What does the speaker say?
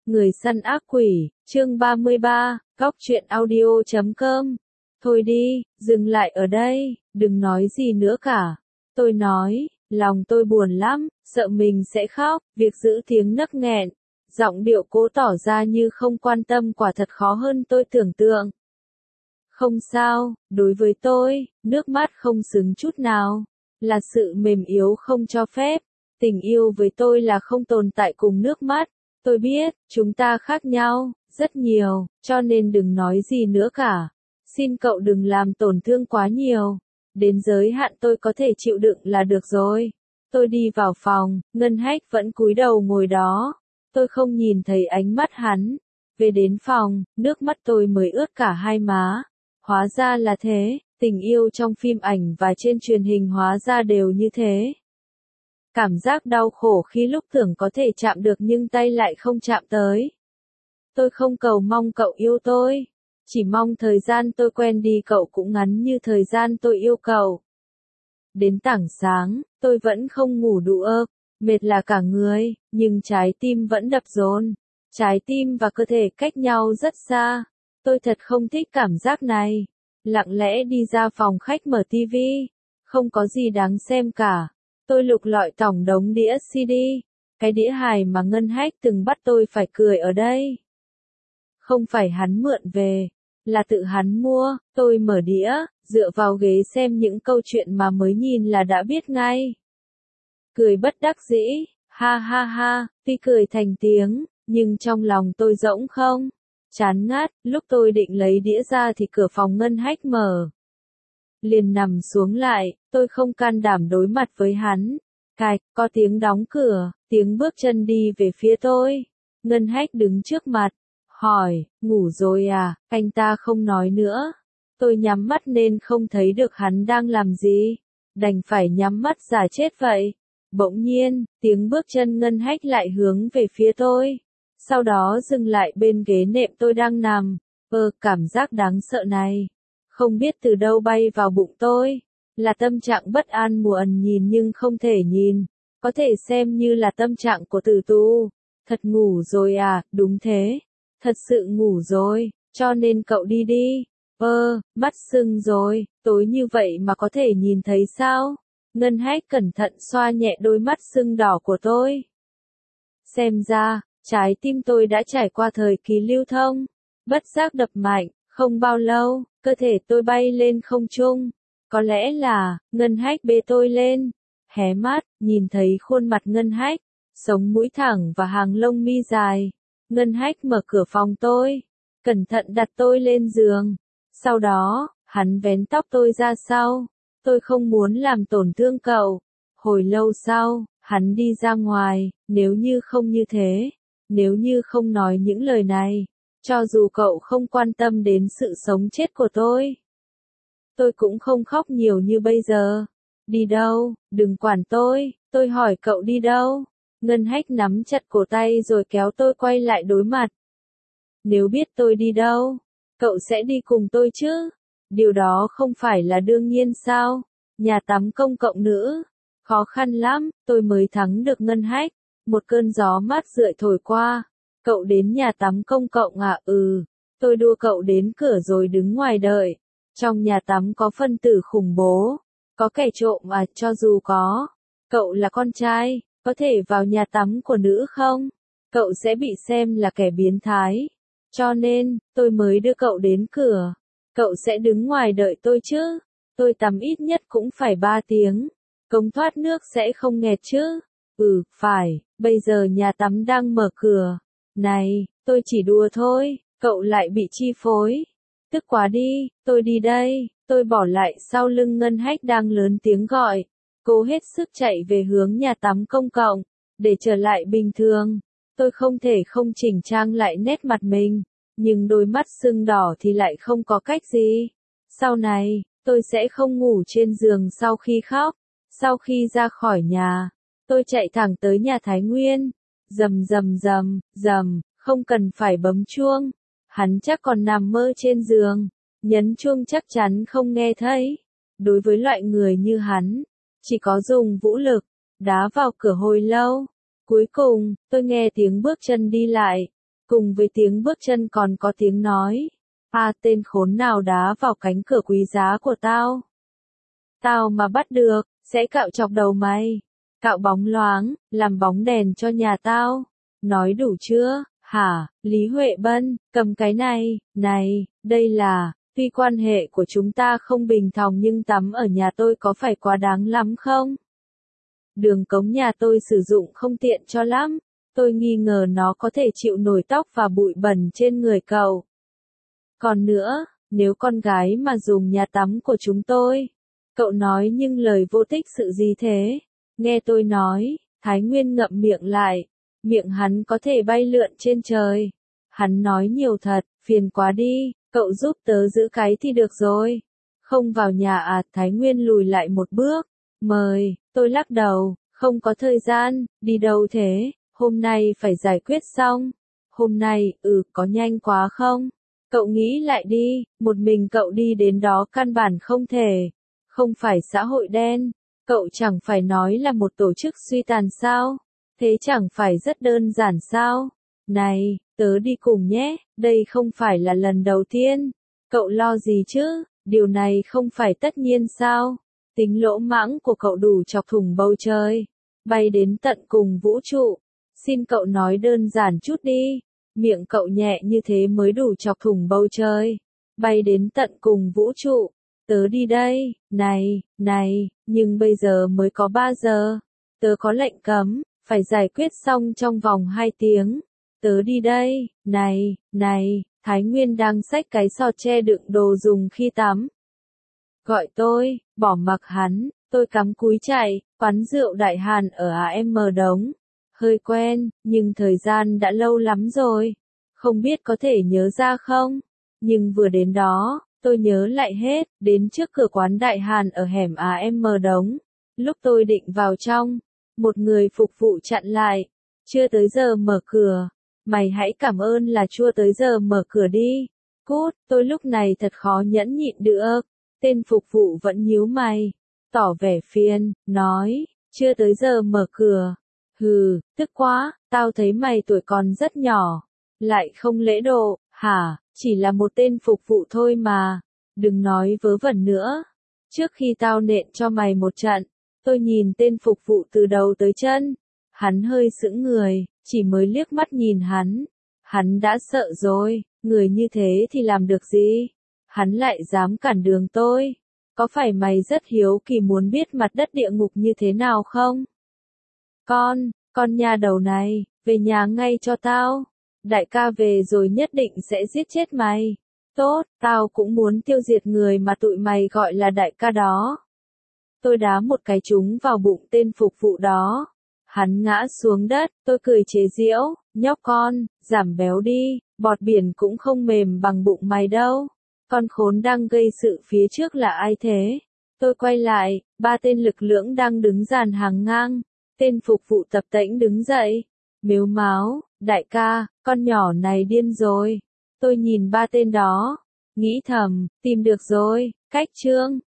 Người săn ác quỷ, chương 33, góc truyện audio.com. Thôi đi, dừng lại ở đây, đừng nói gì nữa cả. Tôi nói, lòng tôi buồn lắm, sợ mình sẽ khóc, việc giữ tiếng nấc nghẹn. Giọng điệu cố tỏ ra như không quan tâm quả thật khó hơn tôi tưởng tượng. Không sao, đối với tôi, nước mắt không xứng chút nào. Là sự mềm yếu không cho phép. Tình yêu với tôi là không tồn tại cùng nước mắt. Tôi biết, chúng ta khác nhau, rất nhiều, cho nên đừng nói gì nữa cả. Xin cậu đừng làm tổn thương quá nhiều. Đến giới hạn tôi có thể chịu đựng là được rồi. Tôi đi vào phòng, Ngân Hách vẫn cúi đầu ngồi đó. Tôi không nhìn thấy ánh mắt hắn. Về đến phòng, nước mắt tôi mới ướt cả hai má. Hóa ra là thế, tình yêu trong phim ảnh và trên truyền hình hóa ra đều như thế. Cảm giác đau khổ khi lúc tưởng có thể chạm được nhưng tay lại không chạm tới. Tôi không cầu mong cậu yêu tôi. Chỉ mong thời gian tôi quen đi cậu cũng ngắn như thời gian tôi yêu cậu. Đến tảng sáng, tôi vẫn không ngủ đủ mệt là cả người, nhưng trái tim vẫn đập dồn. Trái tim và cơ thể cách nhau rất xa. Tôi thật không thích cảm giác này. Lặng lẽ đi ra phòng khách mở tivi. Không có gì đáng xem cả. Tôi lục lọi tỏng đống đĩa CD. Cái đĩa hài mà Ngân Hách từng bắt tôi phải cười ở đây. Không phải hắn mượn về, là tự hắn mua. Tôi mở đĩa, dựa vào ghế xem những câu chuyện mà mới nhìn là đã biết ngay. Cười bất đắc dĩ, ha ha ha, tuy cười thành tiếng, nhưng trong lòng tôi rỗng không. Chán ngắt, lúc tôi định lấy đĩa ra thì cửa phòng Ngân Hách mở. Liền nằm xuống lại, tôi không can đảm đối mặt với hắn. Cạch, có tiếng đóng cửa, tiếng bước chân đi về phía tôi. Ngân Hách đứng trước mặt, hỏi, ngủ rồi à, anh ta không nói nữa. Tôi nhắm mắt nên không thấy được hắn đang làm gì. Đành phải nhắm mắt giả chết vậy. Bỗng nhiên, tiếng bước chân Ngân Hách lại hướng về phía tôi. Sau đó dừng lại bên ghế nệm tôi đang nằm. Cảm giác đáng sợ này. Không biết từ đâu bay vào bụng tôi. Là tâm trạng bất an muộn nhìn nhưng không thể nhìn. Có thể xem như là tâm trạng của tử tù. Thật ngủ rồi à, đúng thế. Thật sự ngủ rồi, cho nên cậu đi đi. Mắt sưng rồi, tối như vậy mà có thể nhìn thấy sao? Ngân Hách cẩn thận xoa nhẹ đôi mắt sưng đỏ của tôi. Xem ra, trái tim tôi đã trải qua thời kỳ lưu thông. Bất giác đập mạnh, không bao lâu, cơ thể tôi bay lên không trung. Có lẽ là, Ngân Hách bế tôi lên. Hé mắt, nhìn thấy khuôn mặt Ngân Hách, sống mũi thẳng và hàng lông mi dài. Ngân Hách mở cửa phòng tôi, cẩn thận đặt tôi lên giường. Sau đó, hắn vén tóc tôi ra sau. Tôi không muốn làm tổn thương cậu. Hồi lâu sau, hắn đi ra ngoài, nếu như không như thế, nếu như không nói những lời này, cho dù cậu không quan tâm đến sự sống chết của tôi cũng không khóc nhiều như bây giờ. Đi đâu, đừng quản tôi hỏi cậu đi đâu. Ngân Hách nắm chặt cổ tay rồi kéo tôi quay lại đối mặt. Nếu biết tôi đi đâu, cậu sẽ đi cùng tôi chứ? Điều đó không phải là đương nhiên sao? Nhà tắm công cộng nữa. Khó khăn lắm, tôi mới thắng được Ngân Hách. Một cơn gió mát rượi thổi qua. Cậu đến nhà tắm công cộng à? Tôi đua cậu đến cửa rồi đứng ngoài đợi. Trong nhà tắm có phân tử khủng bố. Có kẻ trộm à? Cho dù có. Cậu là con trai, có thể vào nhà tắm của nữ không? Cậu sẽ bị xem là kẻ biến thái. Cho nên, tôi mới đưa cậu đến cửa. Cậu sẽ đứng ngoài đợi tôi chứ? Tôi tắm ít nhất cũng phải 3 tiếng. Cống thoát nước sẽ không nghẹt chứ? Phải, bây giờ nhà tắm đang mở cửa. Này, tôi chỉ đùa thôi, cậu lại bị chi phối. Tức quá đi, tôi đi đây. Tôi bỏ lại sau lưng Ngân Hách đang lớn tiếng gọi. Cố hết sức chạy về hướng nhà tắm công cộng. Để trở lại bình thường. Tôi không thể không chỉnh trang lại nét mặt mình. Nhưng đôi mắt sưng đỏ thì lại không có cách gì. Sau này, tôi sẽ không ngủ trên giường sau khi khóc. Sau khi ra khỏi nhà, tôi chạy thẳng tới nhà Thái Nguyên. Rầm rầm rầm, rầm, không cần phải bấm chuông. Hắn chắc còn nằm mơ trên giường. Nhấn chuông chắc chắn không nghe thấy. Đối với loại người như hắn, chỉ có dùng vũ lực, đá vào cửa hồi lâu. Cuối cùng, tôi nghe tiếng bước chân đi lại. Cùng với tiếng bước chân còn có tiếng nói. Tên khốn nào đá vào cánh cửa quý giá của tao. Tao mà bắt được, sẽ cạo chọc đầu mày. Cạo bóng loáng, làm bóng đèn cho nhà tao. Nói đủ chưa, hả, Lý Huệ Bân, cầm cái này, đây là, tuy quan hệ của chúng ta không bình thòng nhưng tắm ở nhà tôi có phải quá đáng lắm không? Đường cống nhà tôi sử dụng không tiện cho lắm, tôi nghi ngờ nó có thể chịu nổi tóc và bụi bẩn trên người cậu. Còn nữa, nếu con gái mà dùng nhà tắm của chúng tôi, cậu nói nhưng lời vô tích sự gì thế? Nghe tôi nói, Thái Nguyên ngậm miệng lại, miệng hắn có thể bay lượn trên trời. Hắn nói nhiều thật, phiền quá đi, cậu giúp tớ giữ cái thì được rồi. Không vào nhà à? Thái Nguyên lùi lại một bước, mời, tôi lắc đầu, không có thời gian, đi đâu thế, hôm nay phải giải quyết xong. Hôm nay, có nhanh quá không? Cậu nghĩ lại đi, một mình cậu đi đến đó căn bản không thể. Không phải xã hội đen, cậu chẳng phải nói là một tổ chức suy tàn sao? Thế chẳng phải rất đơn giản sao? Này, tớ đi cùng nhé, đây không phải là lần đầu tiên. Cậu lo gì chứ, điều này không phải tất nhiên sao? Tính lỗ mãng của cậu đủ chọc thủng bầu trời, bay đến tận cùng vũ trụ. Xin cậu nói đơn giản chút đi, miệng cậu nhẹ như thế mới đủ chọc thủng bầu trời, bay đến tận cùng vũ trụ. Tớ đi đây, này, nhưng bây giờ mới có 3 giờ. Tớ có lệnh cấm, phải giải quyết xong trong vòng 2 tiếng. Tớ đi đây, này, Thái Nguyên đang xách cái sọt che đựng đồ dùng khi tắm. Gọi tôi, bỏ mặc hắn, tôi cắm cúi chạy, quán rượu Đại Hàn ở AM Đống. Hơi quen, nhưng thời gian đã lâu lắm rồi. Không biết có thể nhớ ra không? Nhưng vừa đến đó, tôi nhớ lại hết, đến trước cửa quán Đại Hàn ở hẻm AM Đống. Lúc tôi định vào trong, một người phục vụ chặn lại. Chưa tới giờ mở cửa. Mày hãy cảm ơn là chưa tới giờ mở cửa đi. Cút, tôi lúc này thật khó nhẫn nhịn được. Tên phục vụ vẫn nhíu mày, tỏ vẻ phiền, nói, chưa tới giờ mở cửa. Hừ, tức quá, tao thấy mày tuổi còn rất nhỏ, lại không lễ độ, hả, chỉ là một tên phục vụ thôi mà, đừng nói vớ vẩn nữa. Trước khi tao nện cho mày một trận, tôi nhìn tên phục vụ từ đầu tới chân, hắn hơi sững người, chỉ mới liếc mắt nhìn hắn đã sợ rồi, người như thế thì làm được gì? Hắn lại dám cản đường tôi. Có phải mày rất hiếu kỳ muốn biết mặt đất địa ngục như thế nào không? Con nhà đầu này, về nhà ngay cho tao. Đại ca về rồi nhất định sẽ giết chết mày. Tốt, tao cũng muốn tiêu diệt người mà tụi mày gọi là đại ca đó. Tôi đá một cái trúng vào bụng tên phục vụ đó. Hắn ngã xuống đất, tôi cười chế giễu, nhóc con, giảm béo đi, bọt biển cũng không mềm bằng bụng mày đâu. Con khốn đang gây sự phía trước là ai thế? Tôi quay lại, 3 tên lực lưỡng đang đứng dàn hàng ngang. Tên phục vụ tập tễnh đứng dậy. Mếu máo, đại ca, con nhỏ này điên rồi. Tôi nhìn 3 tên đó, nghĩ thầm, tìm được rồi, cách chương.